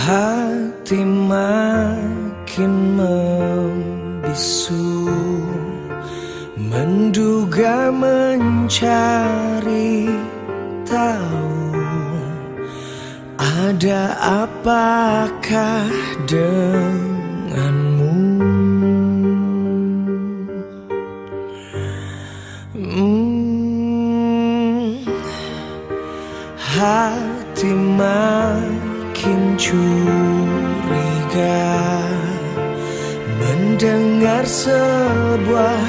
Hati makin membisu, menduga mencari tahu ada apakah denganmu. Hati makin curiga mendengar sebuah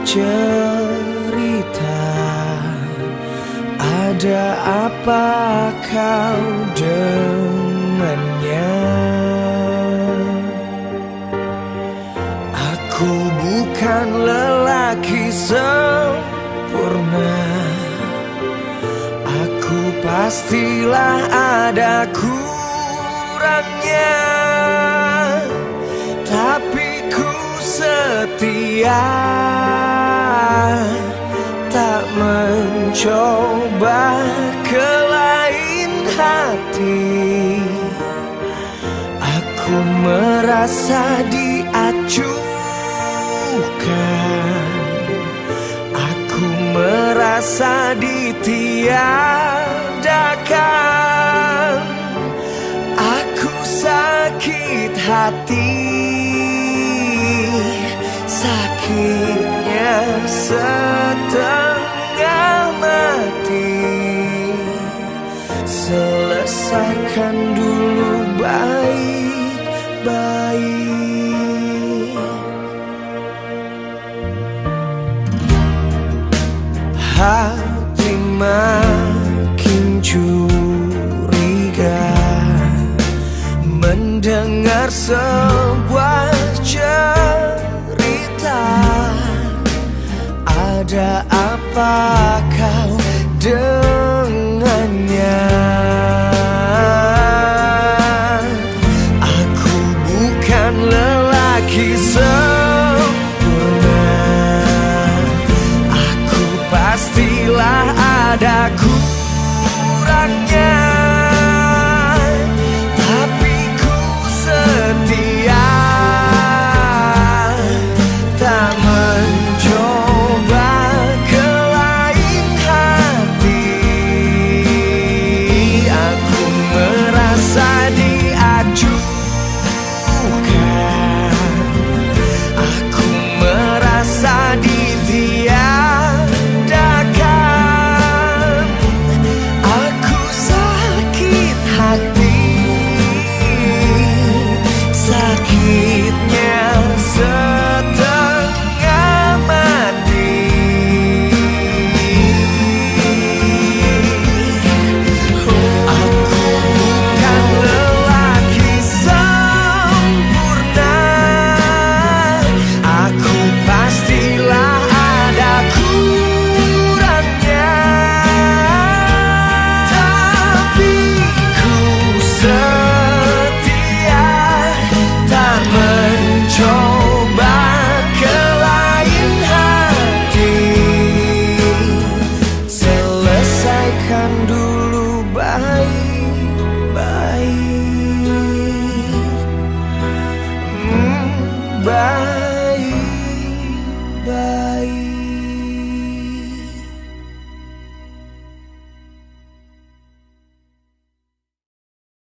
cerita. Ada apa kau dengannya? Aku bukan lelaki sempurna, aku pastilah ada kurangnya, tapi ku setia, tak mencoba ke lain hati. Aku merasa diacuhkan, aku merasa ditiadakan. Aku sakit hati, sakitnya setengah mati. Selesaikan dulu baik-baik. Hati makin curiga mendengar sebuah cerita. Ada apa kau dengar?